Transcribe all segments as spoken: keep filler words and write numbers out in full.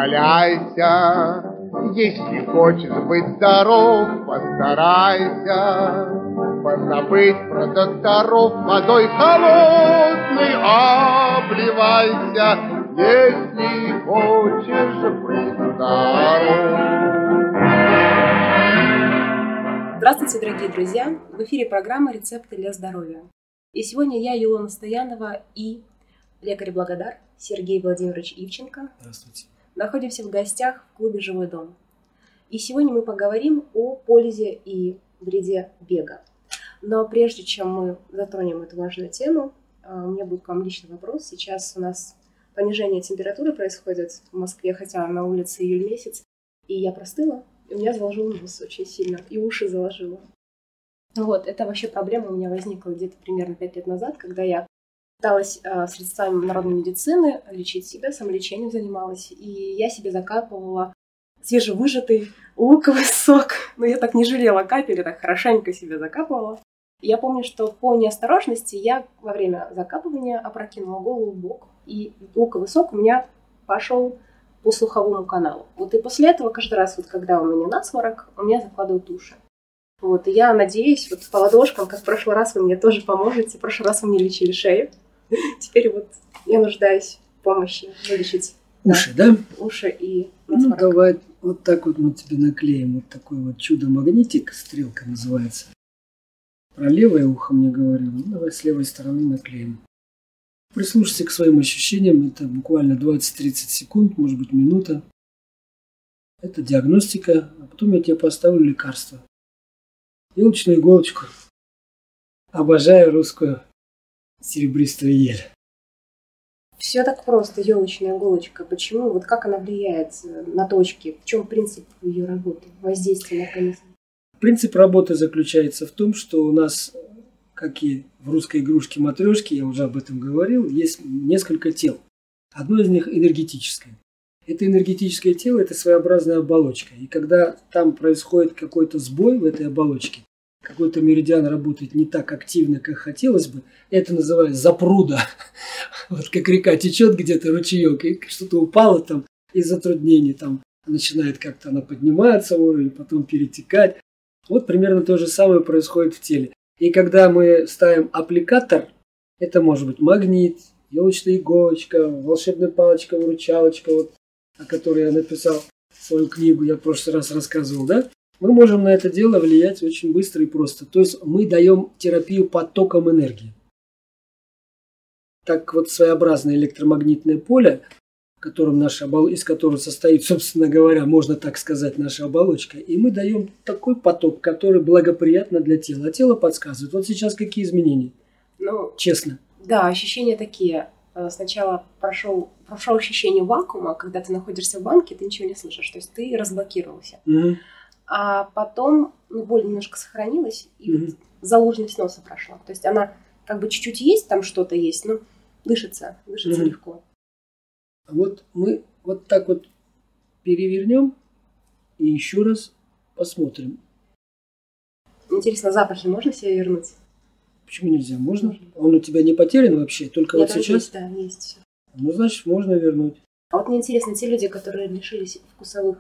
закаляйся. Если хочешь быть здоров, постарайся позабыть про докторов, водой холодной обливайся, если хочешь быть здоров. Здравствуйте, дорогие друзья! В эфире программа «Рецепты для здоровья». И сегодня я, Юлиана Стоянова, и лекарь Благодар Сергей Владимирович Ивченко. Здравствуйте. Находимся в гостях в клубе «Живой дом». И сегодня мы поговорим о пользе и вреде бега. Но прежде чем мы затронем эту важную тему, у меня будет к вам личный вопрос. Сейчас у нас понижение температуры происходит в Москве, хотя на улице июль месяц, и я простыла, и у меня заложил нос очень сильно, и уши заложило. Вот, это вообще проблема у меня возникла где-то примерно пять лет назад, когда я пыталась э, средствами народной медицины лечить себя, самолечением занималась, и я себе закапывала свежевыжатый луковый сок. Но я так не жалела капель, я так хорошенько себе закапывала. И я помню, что по неосторожности я во время закапывания опрокинула голову в бок, и луковый сок у меня пошел по слуховому каналу. Вот и после этого каждый раз, вот когда у меня насморк, у меня закладывают уши. Вот, и я надеюсь, вот по ладошкам, как в прошлый раз вы мне тоже поможете. В прошлый раз вы мне лечили шею. Теперь вот я нуждаюсь в помощи вылечить уши, да? да? Уши и насморк. Ну, давай вот так вот мы тебе наклеим вот такой вот чудо-магнитик, стрелка называется. Про левое ухо мне говорил, ну давай с левой стороны наклеим. Прислушайся к своим ощущениям, это буквально двадцать-тридцать секунд, может быть минута. Это диагностика, а потом я тебе поставлю лекарство. Елочную иголочку. Обожаю русскую серебристую ель. Все так просто, елочная иголочка. Почему? Вот как она влияет на точки? В чем принцип ее работы, воздействия на организм? Принцип работы заключается в том, что у нас, как и в русской игрушке-матрешке, я уже об этом говорил, есть несколько тел. Одно из них энергетическое. Это энергетическое тело – это своеобразная оболочка. И когда там происходит какой-то сбой в этой оболочке, какой-то меридиан работает не так активно, как хотелось бы, это называется запруда. Вот как река течет где-то, ручеек, и что-то упало там из затруднений, там начинает как-то она подниматься, уровень, потом перетекать. Вот примерно то же самое происходит в теле. И когда мы ставим аппликатор, это может быть магнит, елочная иголочка, волшебная палочка-выручалочка, вот, о которой я написал свою книгу, я в прошлый раз рассказывал, да? Мы можем на это дело влиять очень быстро и просто. То есть мы даем терапию потоком энергии. Так вот своеобразное электромагнитное поле, которым наша обол... из которого состоит, собственно говоря, можно так сказать, наша оболочка. И мы даем такой поток, который благоприятно для тела. А тело подсказывает. Вот сейчас какие изменения? Ну, честно. Да, ощущения такие. Сначала прошел, прошел ощущение вакуума, когда ты находишься в банке, ты ничего не слышишь. То есть ты разблокировался. Угу. А потом ну, боль немножко сохранилась, и Угу. вот заложенность носа прошла. То есть она как бы чуть-чуть есть, там что-то есть, но дышится, дышится Угу. легко. Вот мы вот так вот перевернем и еще раз посмотрим. Интересно, запахи можно себе вернуть? Почему нельзя? Можно? Можно. Он у тебя не потерян вообще? Только Нет, вот там сейчас? есть, да, есть все. Ну, значит, можно вернуть. А вот мне интересно, те люди, которые лишились вкусовых,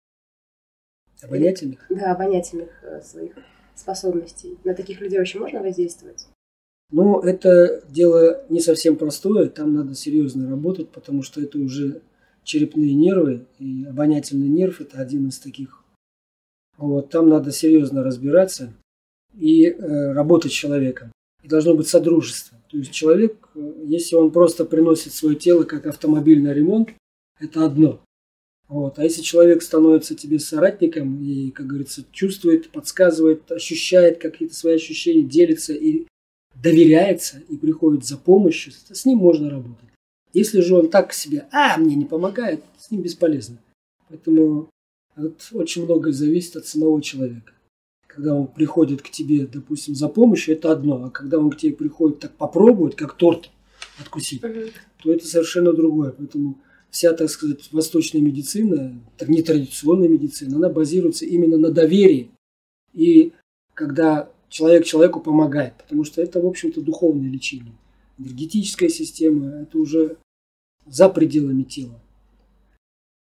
Обонятельных? да, обонятельных э, своих способностей, на таких людей вообще можно воздействовать? Но это дело не совсем простое, там надо серьезно работать, потому что это уже черепные нервы, и обонятельный нерв – это один из таких. Вот, там надо серьезно разбираться и э, работать с человеком. И должно быть содружество. То есть человек, если он просто приносит свое тело как автомобиль на ремонт, это одно. Вот. А если человек становится тебе соратником и, как говорится, чувствует, подсказывает, ощущает какие-то свои ощущения, делится и доверяется, и приходит за помощью, то с ним можно работать. Если же он так к себе, а, мне не помогает, с ним бесполезно. Поэтому вот очень многое зависит от самого человека. Когда он приходит к тебе, допустим, за помощью, это одно. А когда он к тебе приходит так попробовать, как торт откусить, Угу. то это совершенно другое. Поэтому вся, так сказать, восточная медицина, так нетрадиционная медицина, она базируется именно на доверии. И когда человек человеку помогает, потому что это, в общем-то, духовное лечение. Энергетическая система – это уже за пределами тела.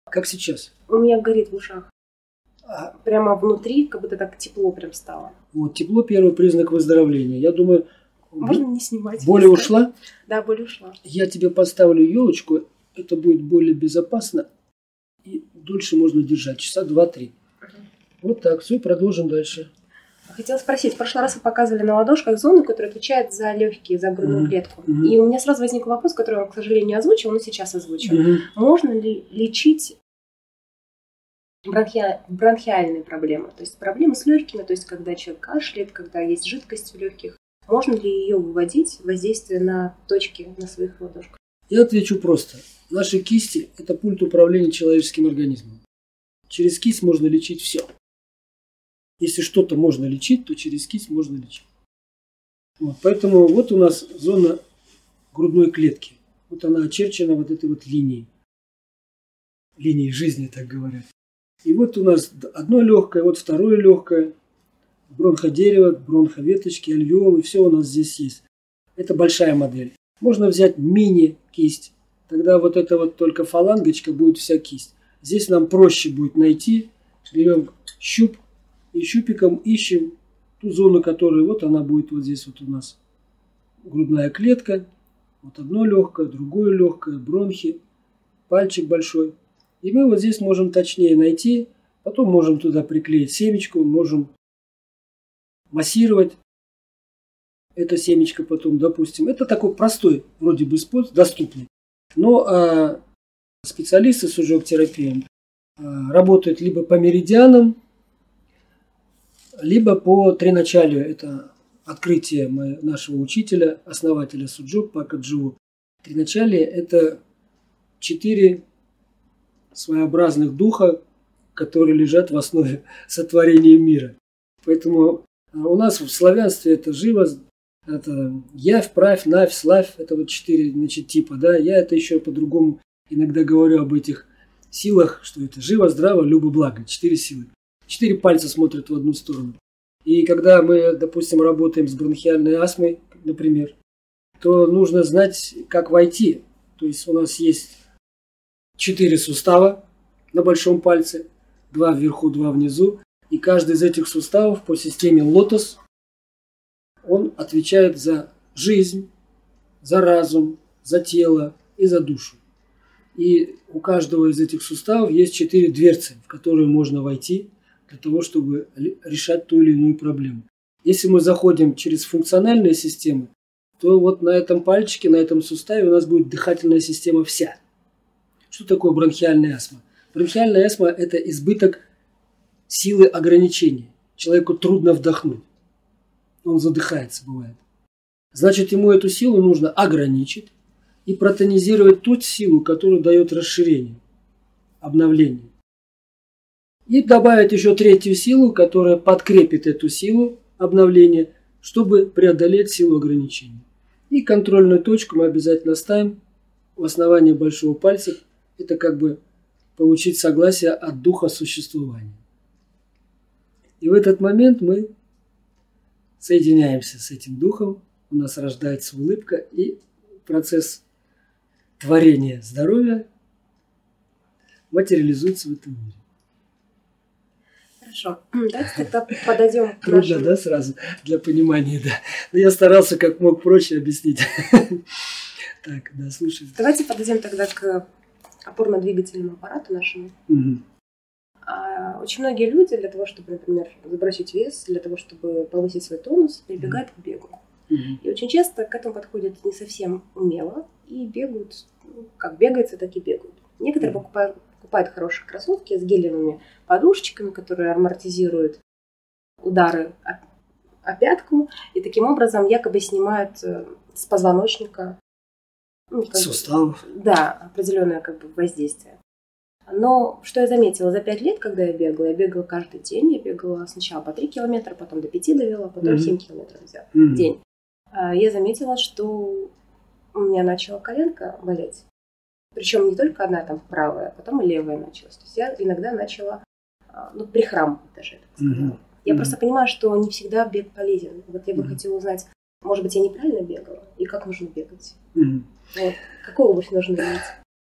Как сейчас. У меня горит в ушах. А, Прямо внутри, как будто так тепло прям стало. вот тепло первый признак выздоровления. Я думаю, Можно не снимать? боль ушла. Да, боль ушла. Я тебе поставлю елочку. Это будет более безопасно. И дольше можно держать. Часа два-три. Вот так. Все, продолжим дальше. Хотела спросить, в прошлый раз вы показывали на ладошках зону, которая отвечает за легкие, за грудную Мгм. клетку. Мгм. И у меня сразу возник вопрос, который я, к сожалению, не озвучил, но сейчас озвучу. Мгм. Можно ли лечить бронхи- бронхиальные проблемы? То есть проблемы с легкими, то есть когда человек кашляет, когда есть жидкость в легких. Можно ли ее выводить, воздействие на точки на своих ладошках? Я отвечу просто. Наши кисти – это пульт управления человеческим организмом. Через кисть можно лечить все. Если что-то можно лечить, то через кисть можно лечить. Вот, поэтому вот у нас зона грудной клетки. Вот она очерчена вот этой вот линией. Линией жизни, так говорят. И вот у нас одно легкое, вот второе легкое. Бронходерево, бронховеточки, альвеолы, все у нас здесь есть. Это большая модель. Можно взять мини-кисть. Тогда вот эта вот только фалангочка будет вся кисть. Здесь нам проще будет найти. Берем щуп и щупиком ищем ту зону, которая вот она будет вот здесь вот у нас. Грудная клетка. Вот одно легкое, другое легкое, бронхи, пальчик большой. И мы вот здесь можем точнее найти. Потом можем туда приклеить семечку, можем массировать это семечко потом, допустим. Это такой простой вроде бы способ, доступный. Но а, специалисты с ожог-терапией а, работают либо по меридианам, либо по триначалию. Это открытие моего, нашего учителя, основателя Суджок Пака Дживу. Триначалие – это четыре своеобразных духа, которые лежат в основе сотворения мира. Поэтому у нас в славянстве это живо, это явь, правь, навь, славь, это вот четыре, значит, типа, да. Я это еще по-другому иногда говорю об этих силах, что это живо, здраво, любо, благо. Четыре силы. Четыре пальца смотрят в одну сторону. И когда мы, допустим, работаем с бронхиальной астмой, например, то нужно знать, как войти. То есть у нас есть четыре сустава на большом пальце, два вверху, два внизу. И каждый из этих суставов по системе лотос, он отвечает за жизнь, за разум, за тело и за душу. И у каждого из этих суставов есть четыре дверцы, в которые можно войти для того, чтобы решать ту или иную проблему. Если мы заходим через функциональные системы, то вот на этом пальчике, на этом суставе у нас будет дыхательная система вся. Что такое бронхиальная астма? Бронхиальная астма – это избыток силы ограничения. Человеку трудно вдохнуть. Он задыхается, бывает. Значит, ему эту силу нужно ограничить и протонизировать ту силу, которая дает расширение, обновление. И добавить еще третью силу, которая подкрепит эту силу обновления, чтобы преодолеть силу ограничения. И контрольную точку мы обязательно ставим в основании большого пальца. Это как бы получить согласие от духа существования. И в этот момент мы соединяемся с этим духом, у нас рождается улыбка, и процесс творения здоровья материализуется в этом мире. Хорошо. Давайте тогда подойдем к Трудно, нашим... да, сразу для понимания, да. Но я старался как мог проще объяснить. Так, да, слушай. Давайте подойдем тогда к опорно-двигательному аппарату нашему. Мгм. А, очень многие люди для того, чтобы, например, забросить вес, для того, чтобы повысить свой тонус, прибегают к бегу. Мгм. И очень часто к этому подходят не совсем умело и бегают, ну, как бегается, так и бегают. Некоторые Мгм. покупают, покупают хорошие кроссовки с гелевыми подушечками, которые амортизируют удары о, о пятку, и таким образом якобы снимают э, с позвоночника, ну, как бы, Суставов. да, определенное как бы воздействие. Но что я заметила, за пять лет, когда я бегала, я бегала каждый день, я бегала сначала по три километра, потом до пяти довела, потом Мгм. семь километров взяла в Мгм. день. А, Я заметила, что у меня начала коленка болеть. Причем не только одна там правая, а потом и левая началась. То есть я иногда начала, а, ну, прихрамывать даже, я так сказала. Мгм. Я Мгм. просто понимаю, что не всегда бег полезен. Вот я бы Мгм. хотела узнать, может быть, я неправильно бегала, и как нужно бегать. Мгм. Вот. Какую обувь нужно иметь?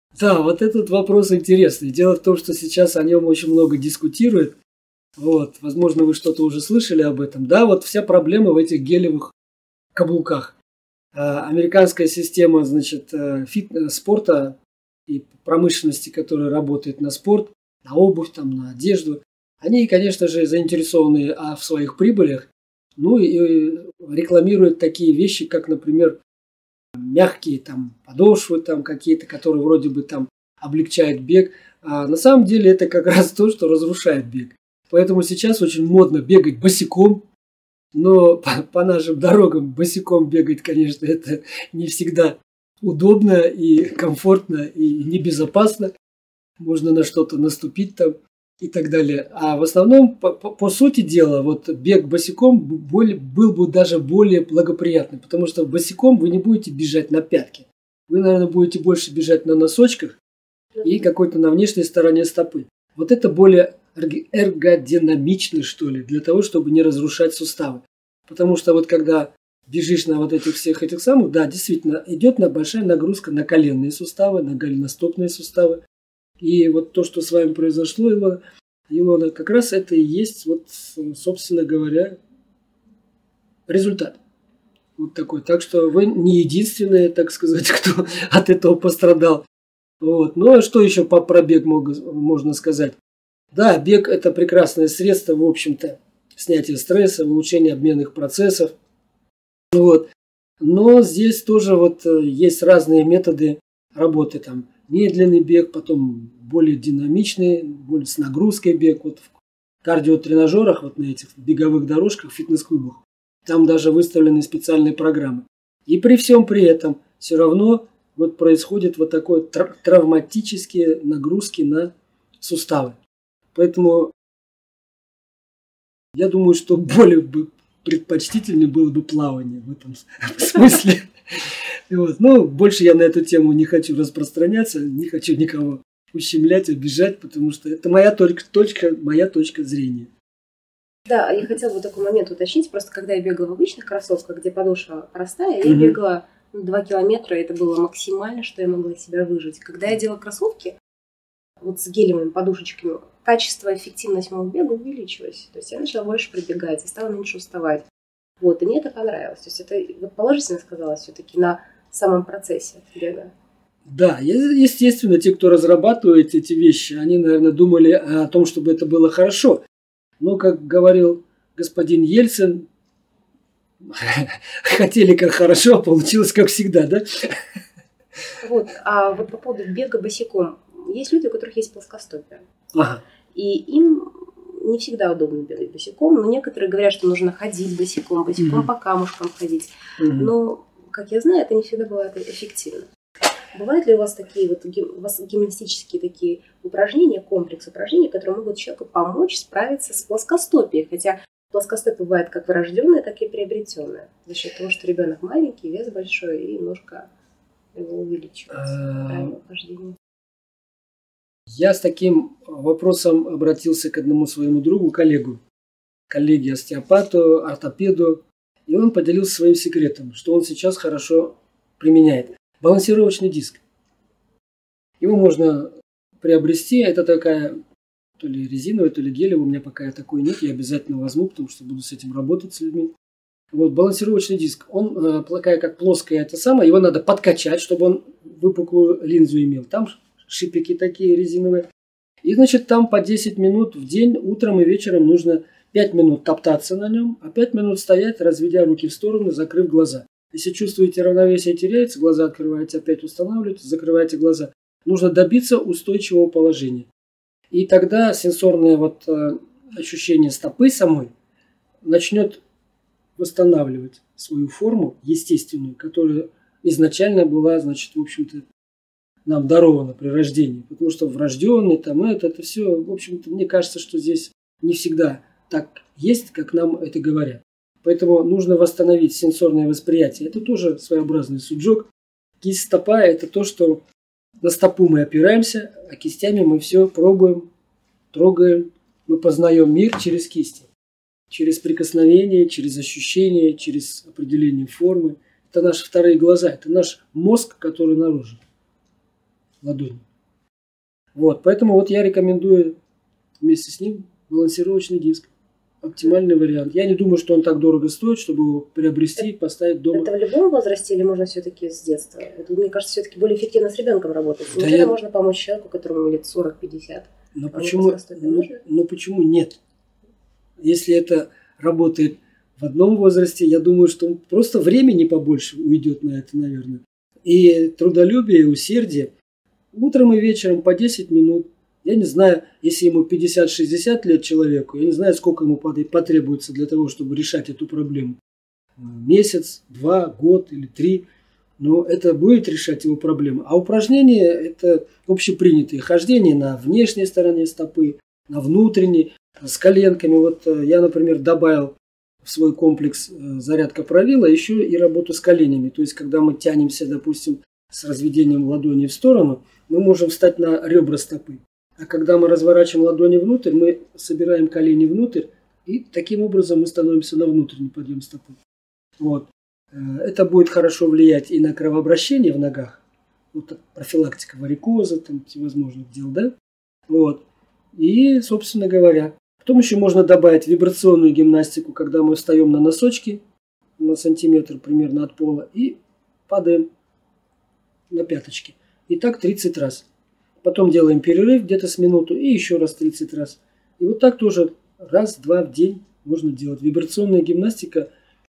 Да, вот этот вопрос интересный. Дело в том, что сейчас о нем очень много дискутируют. Вот, возможно, вы что-то уже слышали об этом. Да, вот вся проблема в этих гелевых каблуках. А, американская система, значит, фит... спорта и промышленности, которая работает на спорт, на обувь, там, на одежду, они, конечно же, заинтересованы а, в своих прибылях. Ну и рекламируют такие вещи, как, например, мягкие там подошвы там какие-то, которые вроде бы там облегчают бег. А на самом деле это как раз то, что разрушает бег. Поэтому сейчас очень модно бегать босиком. Но по, по нашим дорогам босиком бегать, конечно, это не всегда удобно и комфортно и небезопасно. Можно на что-то наступить там и так далее. А в основном, по, по, по сути дела, вот бег босиком более, был бы даже более благоприятным, потому что босиком вы не будете бежать на пятки. Вы, наверное, будете больше бежать на носочках и какой-то на внешней стороне стопы. Вот это более эргодинамично, что ли, для того, чтобы не разрушать суставы. Потому что вот когда бежишь на вот этих всех этих самых, да, действительно, идет на большая нагрузка на коленные суставы, на голеностопные суставы. И вот то, что с вами произошло, Илона, Илона, как раз это и есть, вот, собственно говоря, результат. Вот такой. Так что вы не единственные, так сказать, кто от этого пострадал. Вот. Ну а что еще по пробег можно сказать? Да, бег – это прекрасное средство, в общем-то, снятия стресса, улучшения обменных процессов. Вот. Но здесь тоже вот есть разные методы работы. Там медленный бег, потом более динамичный, более с нагрузкой бег. Вот в кардиотренажерах, вот на этих беговых дорожках, в фитнес-клубах, там даже выставлены специальные программы. И при всем при этом все равно вот происходит вот такое тр- травматические нагрузки на суставы. Поэтому я думаю, что более бы предпочтительнее было бы плавание в этом смысле. Вот. Но больше я на эту тему не хочу распространяться, не хочу никого ущемлять, обижать, потому что это моя только точка, моя точка зрения. Да, я хотела бы такой момент уточнить. Просто когда я бегала в обычных кроссовках, где подошва простая, я Мгм. бегала два километра, и это было максимально, что я могла из себя выжить. Когда я делала кроссовки, вот с гелевыми подушечками, качество, эффективность моего бега увеличилась. То есть я начала больше пробегать, я стала меньше уставать. Вот, и мне это понравилось. То есть это вот положительно сказалось все-таки на самом процессе бега. Да, е- естественно, те, кто разрабатывает эти вещи, они, наверное, думали о том, чтобы это было хорошо. Но, как говорил господин Ельцин, хотели как хорошо, а получилось как всегда, да? Вот, а вот по поводу бега босиком. Есть люди, у которых есть плоскостопие. Ага. И им не всегда удобно бегать босиком, но некоторые говорят, что нужно ходить босиком, босиком Мгм. по камушкам ходить. Мгм. Но, как я знаю, это не всегда бывает эффективно. Бывают ли у вас такие вот гим- у вас гимнастические такие упражнения, комплекс упражнений, которые могут человеку помочь справиться с плоскостопием? Хотя плоскостопие бывает как врожденное, так и приобретенное. За счет того, что ребенок маленький, вес большой и немножко его увеличивается. А, Правильное хождение. Я с таким вопросом обратился к одному своему другу, коллегу, коллеге остеопату, ортопеду, и он поделился своим секретом, что он сейчас хорошо применяет. Балансировочный диск. Его можно приобрести, это такая то ли резиновая, то ли гелевая, у меня пока такой нет, я обязательно возьму, потому что буду с этим работать с людьми. Вот, балансировочный диск, он э, такая как плоская, это самое, его надо подкачать, чтобы он выпуклую линзу имел. Там шипики такие резиновые. И, значит, там по десять минут в день, утром и вечером нужно пять минут топтаться на нем, а пять минут стоять, разведя руки в стороны, закрыв глаза. Если чувствуете, равновесие теряется, глаза открываете, опять устанавливаете, закрываете глаза. Нужно добиться устойчивого положения. И тогда сенсорное вот, э, ощущение стопы самой начнет восстанавливать свою форму естественную, которая изначально была, значит, в общем-то, нам даровано при рождении. Потому что врожденный, там это, это все, в общем-то, мне кажется, что здесь не всегда так есть, как нам это говорят. Поэтому нужно восстановить сенсорное восприятие. Это тоже своеобразный суджок. Кисть стопа – это то, что на стопу мы опираемся, а кистями мы все пробуем, трогаем. Мы познаем мир через кисти. Через прикосновение, через ощущение, через определение формы. Это наши вторые глаза, это наш мозг, который наружу. ладони. Вот, поэтому вот я рекомендую вместе с ним балансировочный диск. Оптимальный вариант. Я не думаю, что он так дорого стоит, чтобы его приобрести и поставить дома. Это в любом возрасте или можно все-таки с детства? Это, мне кажется, все-таки более эффективно с ребенком работать. Да Неужели я... можно помочь человеку, которому лет сорок-пятьдесят? Но почему, ну, ну почему нет? Если это работает в одном возрасте, я думаю, что просто времени побольше уйдет на это, наверное. И трудолюбие, и усердие. Утром и вечером по десять минут. Я не знаю, если ему пятьдесят-шестьдесят лет человеку, я не знаю, сколько ему потребуется для того, чтобы решать эту проблему. Месяц, два, год или три. Но это будет решать его проблему. А упражнения – это общепринятые. Хождение на внешней стороне стопы, на внутренней, с коленками. Вот я, например, добавил в свой комплекс зарядка правила еще и работу с коленями. То есть, когда мы тянемся, допустим, с разведением ладони в сторону, мы можем встать на ребра стопы. А когда мы разворачиваем ладони внутрь, мы собираем колени внутрь, и таким образом мы становимся на внутренний подъем стопы. Вот. Это будет хорошо влиять и на кровообращение в ногах. Вот профилактика варикоза, там всевозможных дел, да? Вот. И, собственно говоря, потом еще можно добавить вибрационную гимнастику, когда мы встаем на носочки на сантиметр примерно от пола и падаем на пяточки. И так тридцать раз. Потом делаем перерыв где-то с минуту и еще раз тридцать раз. И вот так тоже раз-два в день можно делать. Вибрационная гимнастика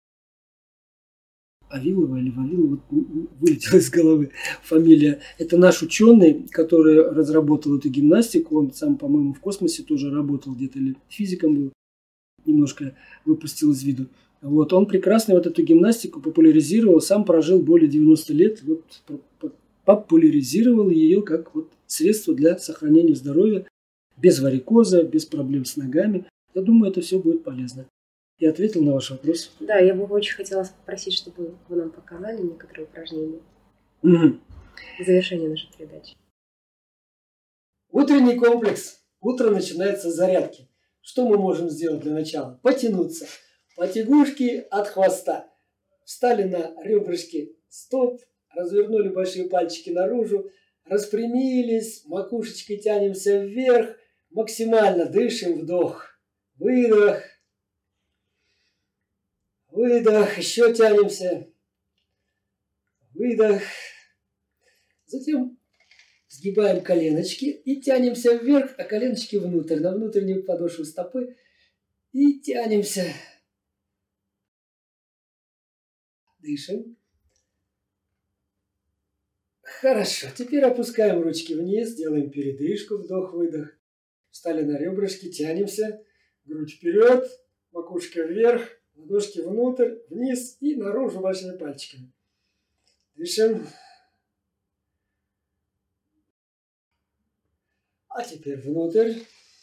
Авилова или Вавилова, вылетела из головы фамилия. Это наш ученый, который разработал эту гимнастику. Он сам, по-моему, в космосе тоже работал где-то, или физиком был. Немножко выпустил из виду. Вот, он прекрасно вот эту гимнастику популяризировал. Сам прожил более девяноста лет. Вот, популяризировал ее как вот средство для сохранения здоровья, без варикоза, без проблем с ногами. Я думаю, это все будет полезно. Я ответил на ваш вопрос. Да, я бы очень хотела попросить, чтобы вы нам показали некоторые упражнения. Угу. В завершение нашей передачи. Утренний комплекс. Утро начинается с зарядки. Что мы можем сделать для начала? Потянуться. Потягушки от хвоста. Встали на ребрышки стоп, развернули большие пальчики наружу, распрямились, макушечкой тянемся вверх, максимально дышим, вдох, выдох, выдох, еще тянемся, выдох. Затем сгибаем коленочки и тянемся вверх, а коленочки внутрь, на внутреннюю подошву стопы и тянемся. Дышим. Хорошо, теперь опускаем ручки вниз, делаем передышку, вдох-выдох. Встали на ребрышки, тянемся, грудь вперед, макушка вверх, ладошки внутрь, вниз и наружу большими пальчиками. Дышим. А теперь внутрь.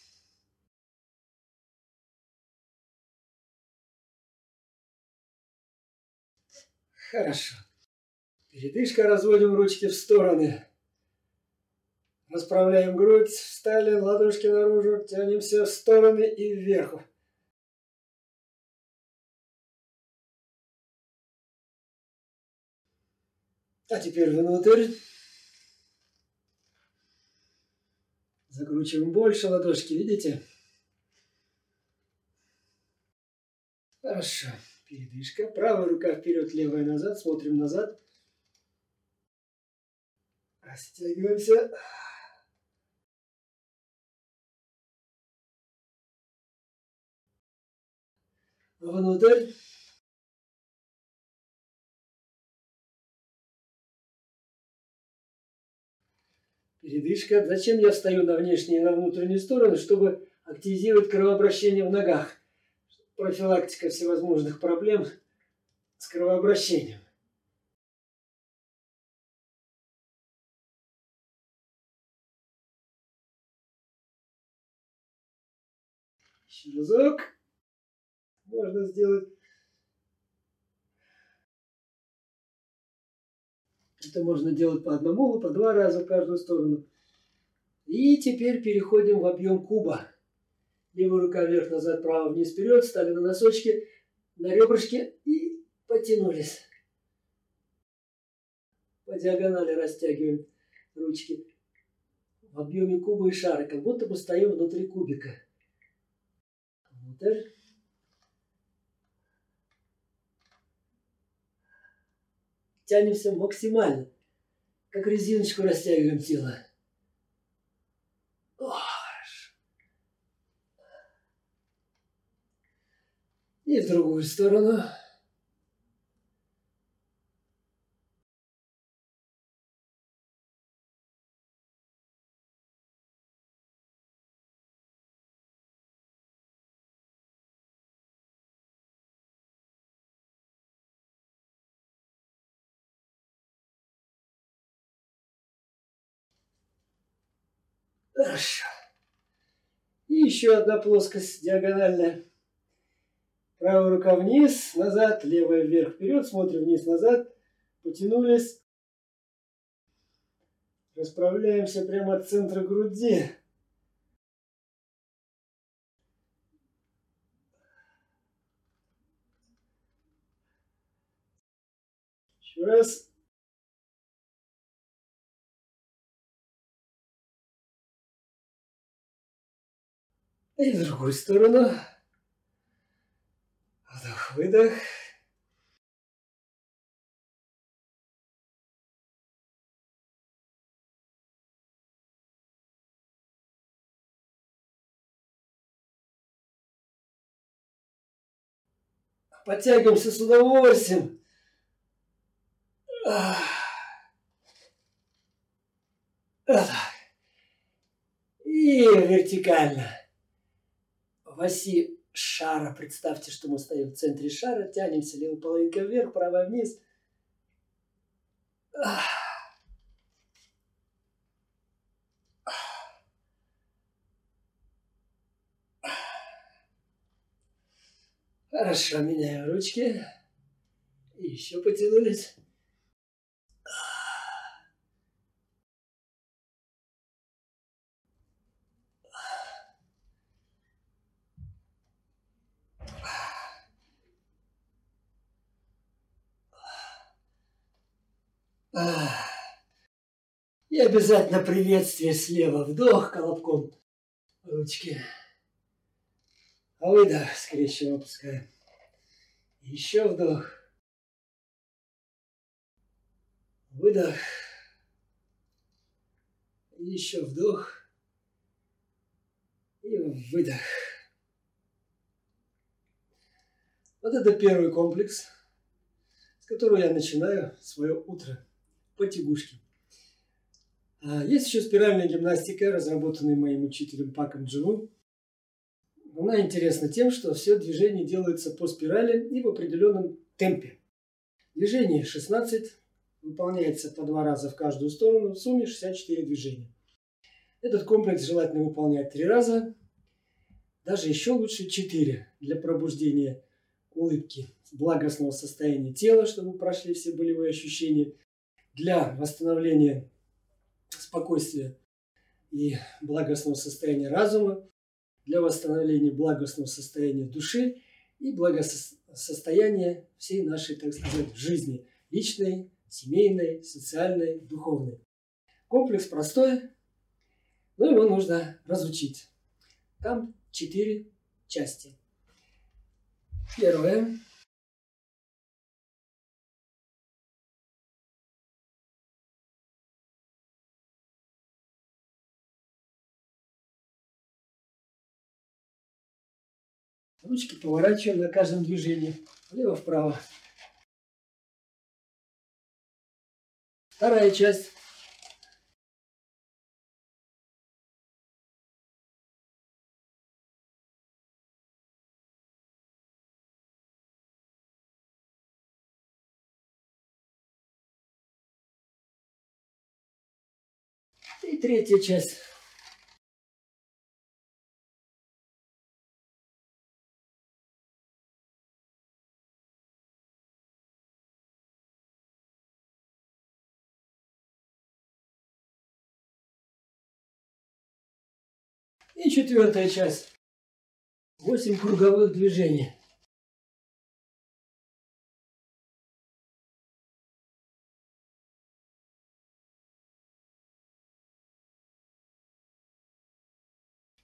Хорошо. Передышка, разводим ручки в стороны. Расправляем грудь, встали, ладошки наружу, тянемся в стороны и вверх. А теперь внутрь. Закручиваем больше ладошки, видите? Хорошо. Передышка. Правая рука вперед, левая назад. Смотрим назад. Растягиваемся. Внутрь. Передышка. Зачем я встаю на внешние и на внутренние стороны? Чтобы активизировать кровообращение в ногах. Профилактика всевозможных проблем с кровообращением. Еще разок. Можно сделать. Это можно делать по одному, по два раза в каждую сторону. И теперь переходим в объем куба. Левая рука вверх-назад, право-вниз, вперед. Встали на носочки, на ребрышки и потянулись. По диагонали растягиваем ручки. в объеме куба и шара, как будто бы стоим внутри кубика. Внутрь. Тянемся максимально, как резиночку растягиваем тело. О, хорошо. И в другую сторону. Хорошо. И еще одна плоскость диагональная. Правая рука вниз, назад, левая вверх, вперед. Смотрим вниз, назад. Потянулись. Расправляемся прямо от центра груди. Еще раз. И в другую сторону. Вдох, выдох. Подтягиваемся с удовольствием. И вертикально. В оси шара. Представьте, что мы стоим в центре шара. Тянемся левой половинкой вверх, правой вниз. Хорошо, меняем ручки. И еще потянулись. И обязательно приветствие слева. Вдох колобком ручки. А выдох, скрещиваем, опускаем. Еще вдох. Выдох. Еще вдох. И выдох. Вот это первый комплекс, с которого я начинаю свое утро. Потягушки. Есть еще спиральная гимнастика, разработанная моим учителем Паком Дживу. Она интересна тем, что все движения делаются по спирали и в определенном темпе. Движение шестнадцать, выполняется по два раза в каждую сторону, в сумме шестьдесят четыре движения. Этот комплекс желательно выполнять три раза, даже еще лучше четыре, для пробуждения улыбки, благостного состояния тела, чтобы прошли все болевые ощущения, для восстановления спокойствия и благостного состояния разума, для восстановления благостного состояния души и благосостояния всей нашей, так сказать, жизни, личной, семейной, социальной, духовной. Комплекс простой, но его нужно разучить. Там четыре части. Первое. Ручки поворачиваем на каждом движении. Влево-вправо. Вторая часть. И третья часть. И четвертая часть. Восемь круговых движений.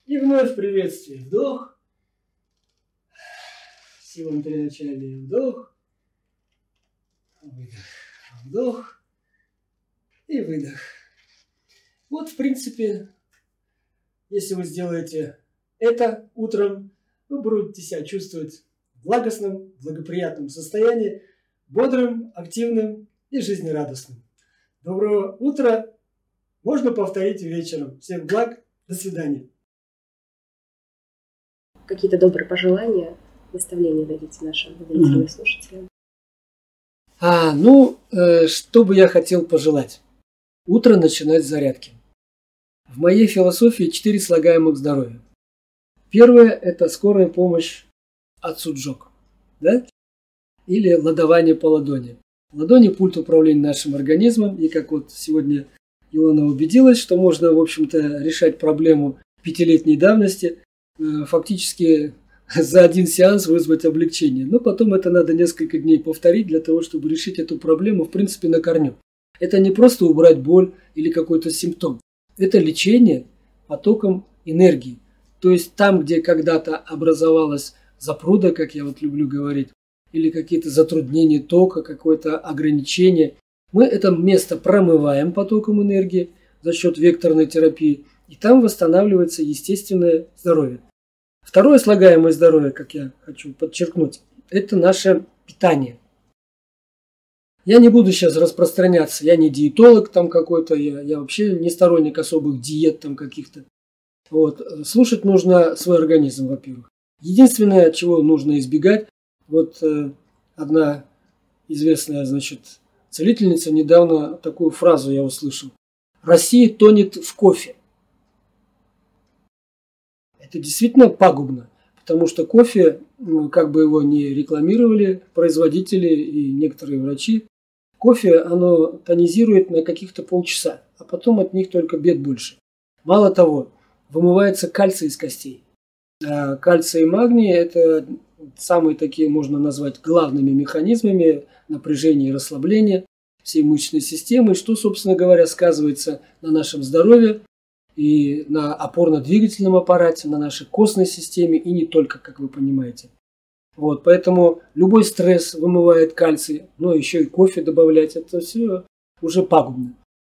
И вновь приветствие. Вдох. Силам переначальный вдох. Выдох. Вдох. И выдох. Вот, в принципе, если вы сделаете это утром, вы будете себя чувствовать в благостном, благоприятном состоянии, бодрым, активным и жизнерадостным. Доброго утра! Можно повторить вечером. Всем благ. До свидания. Какие-то добрые пожелания, наставления дадите нашим зрителям и слушателям? А, ну, э, что бы я хотел пожелать? Утро начинать с зарядки. В моей философии четыре слагаемых здоровья. Первое – это скорая помощь от суджок, да? Или ладование по ладони. Ладони – пульт управления нашим организмом. И как вот сегодня Илона убедилась, что можно, в общем-то, решать проблему пятилетней давности, фактически за один сеанс вызвать облегчение. Но потом это надо несколько дней повторить для того, чтобы решить эту проблему, в принципе, на корню. Это не просто убрать боль или какой-то симптом. Это лечение потоком энергии. То есть там, где когда-то образовалась запруда, как я вот люблю говорить, или какие-то затруднения тока, какое-то ограничение, мы это место промываем потоком энергии за счет векторной терапии, и там восстанавливается естественное здоровье. Второе слагаемое здоровье, как я хочу подчеркнуть, это наше питание. Я не буду сейчас распространяться, я не диетолог там какой-то, я, я вообще не сторонник особых диет там каких-то. Вот. Слушать нужно свой организм, во-первых. Единственное, чего нужно избегать, вот э, одна известная, значит, целительница недавно такую фразу я услышал. Россия тонет в кофе. Это действительно пагубно, потому что кофе, ну, как бы его ни рекламировали производители и некоторые врачи, кофе, оно тонизирует на каких-то полчаса, а потом от них только бед больше. Мало того, вымывается кальций из костей. А кальций и магний – это самые такие, можно назвать, главными механизмами напряжения и расслабления всей мышечной системы, что, собственно говоря, сказывается на нашем здоровье и на опорно-двигательном аппарате, на нашей костной системе и не только, как вы понимаете. Вот, поэтому любой стресс вымывает кальций, но еще и кофе добавлять, это все уже пагубно.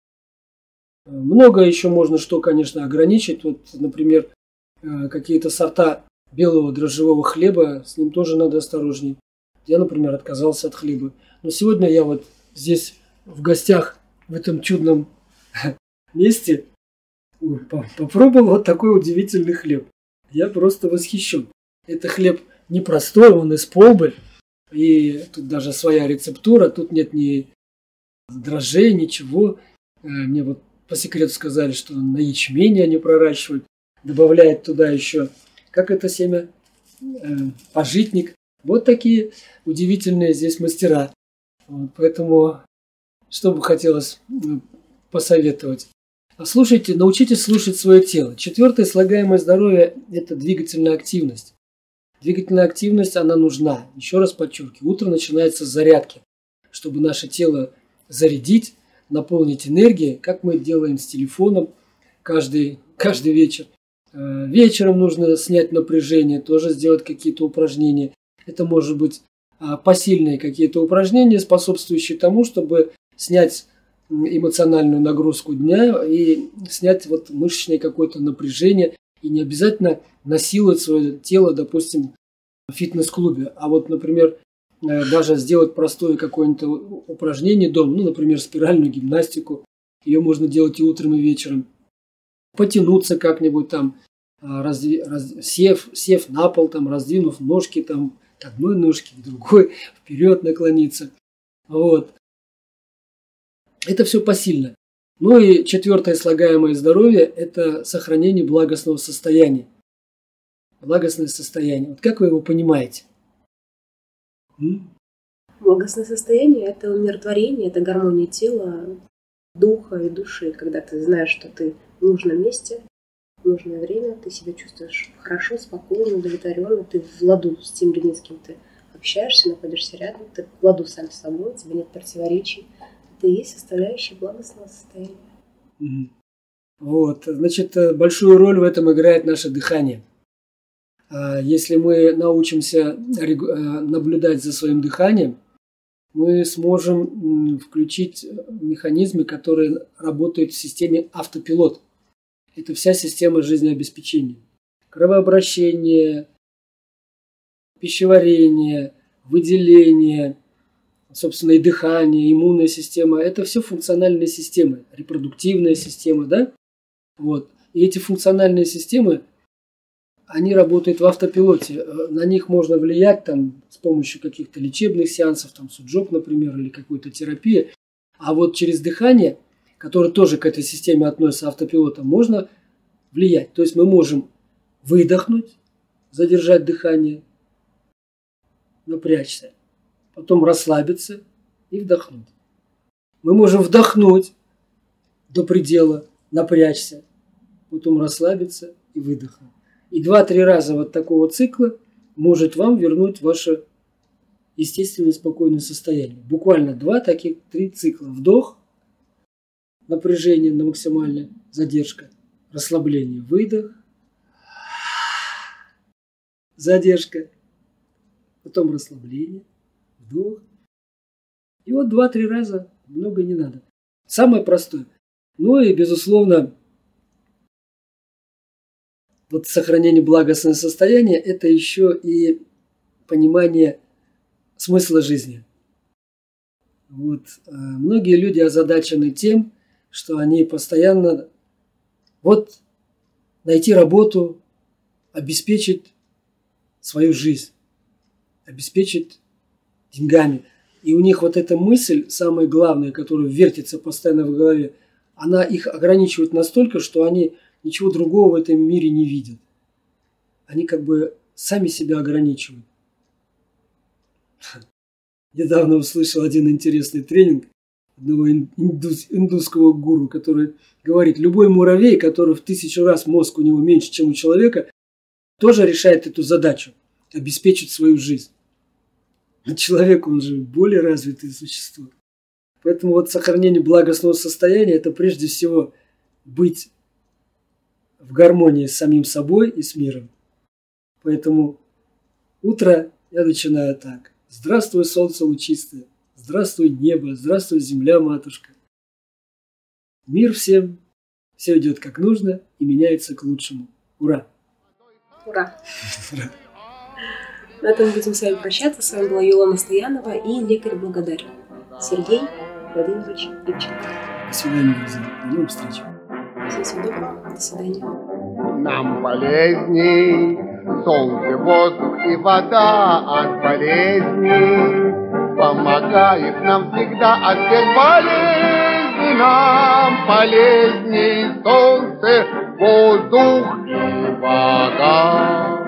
Много еще можно что, конечно, ограничить. Вот, например, какие-то сорта белого дрожжевого хлеба, с ним тоже надо осторожней. Я, например, отказался от хлеба. Но сегодня я вот здесь в гостях в этом чудном месте попробовал вот такой удивительный хлеб. Я просто восхищен. Это хлеб непростой, он из полбы. И тут даже своя рецептура, тут нет ни дрожжей, ничего. Мне вот по секрету сказали, что на ячмене они проращивают. Добавляют туда еще, как это семя, пажитник. Вот такие удивительные здесь мастера. Вот, поэтому, что бы хотелось посоветовать. Слушайте, научитесь слушать свое тело. Четвертое слагаемое здоровье – это двигательная активность. Двигательная активность, она нужна. Еще раз подчеркиваю, утро начинается с зарядки, чтобы наше тело зарядить, наполнить энергией, как мы делаем с телефоном каждый, каждый вечер. Вечером нужно снять напряжение, тоже сделать какие-то упражнения. Это может быть посильные какие-то упражнения, способствующие тому, чтобы снять эмоциональную нагрузку дня и снять вот мышечное какое-то напряжение. И не обязательно насиловать свое тело, допустим, в фитнес-клубе. А вот, например, даже сделать простое какое-нибудь упражнение дома, ну, например, спиральную гимнастику. Ее можно делать и утром, и вечером. Потянуться как-нибудь там, разви, раз, сев, сев на пол, там, раздвинув ножки там, к одной ножке, к другой, вперед наклониться. Вот. Это все посильно. Ну и четвертое слагаемое здоровье – это сохранение благостного состояния. Благостное состояние. Вот как вы его понимаете? М? Благостное состояние – это умиротворение, это гармония тела, духа и души. Когда ты знаешь, что ты в нужном месте, в нужное время, ты себя чувствуешь хорошо, спокойно, удовлетворенно, ты в ладу с тем людьми, с кем ты общаешься, находишься рядом, ты в ладу сам с собой, у тебя нет противоречий. Это и есть составляющая благостного состояния. Mm-hmm. Вот. Значит, большую роль в этом играет наше дыхание. Если мы научимся наблюдать за своим дыханием, мы сможем включить механизмы, которые работают в системе автопилот. Это вся система жизнеобеспечения. Кровообращение, пищеварение, выделение, собственно, и дыхание, иммунная система. Это все функциональные системы, репродуктивная система, да? Вот. И эти функциональные системы, они работают в автопилоте. На них можно влиять там, с помощью каких-то лечебных сеансов, там, суджок, например, или какой-то терапии. А вот через дыхание, которое тоже к этой системе относится автопилотом, можно влиять. То есть мы можем выдохнуть, задержать дыхание, напрячься, потом расслабиться и вдохнуть. Мы можем вдохнуть до предела, напрячься, потом расслабиться и выдохнуть. И два-три раза вот такого цикла может вам вернуть ваше естественное спокойное состояние. Буквально два таких, три цикла. Вдох, напряжение на максимальное, задержка, расслабление, выдох, задержка, потом расслабление, вдох. И вот два-три раза, много не надо. Самое простое. Ну и, безусловно, вот сохранение благостного состояния – это еще и понимание смысла жизни. Вот. Многие люди озадачены тем, что они постоянно вот найти работу, обеспечить свою жизнь, обеспечить деньгами. И у них вот эта мысль, самая главная, которая вертится постоянно в голове, она их ограничивает настолько, что они ничего другого в этом мире не видят. Они как бы сами себя ограничивают. Недавно услышал один интересный тренинг одного индус, индусского гуру, который говорит, любой муравей, который в тысячу раз мозг у него меньше, чем у человека, тоже решает эту задачу – обеспечить свою жизнь. А человек, он же более развитое существо. Поэтому вот сохранение благостного состояния – это прежде всего быть в гармонии с самим собой и с миром. Поэтому утро я начинаю так. Здравствуй, солнце лучистое. Здравствуй, небо. Здравствуй, земля, матушка. Мир всем. Все идет как нужно и меняется к лучшему. Ура! Ура! На этом будем с вами прощаться. С вами была Юлана Стоянова и лекарь Благодарин Сергей Владимирович Ивченко. До свидания, друзья. До новых встреч. Всего доброго. До свидания. Нам полезней солнце, воздух и вода от болезней. Помогает нам всегда от всех болезней. Нам полезней солнце, воздух и вода.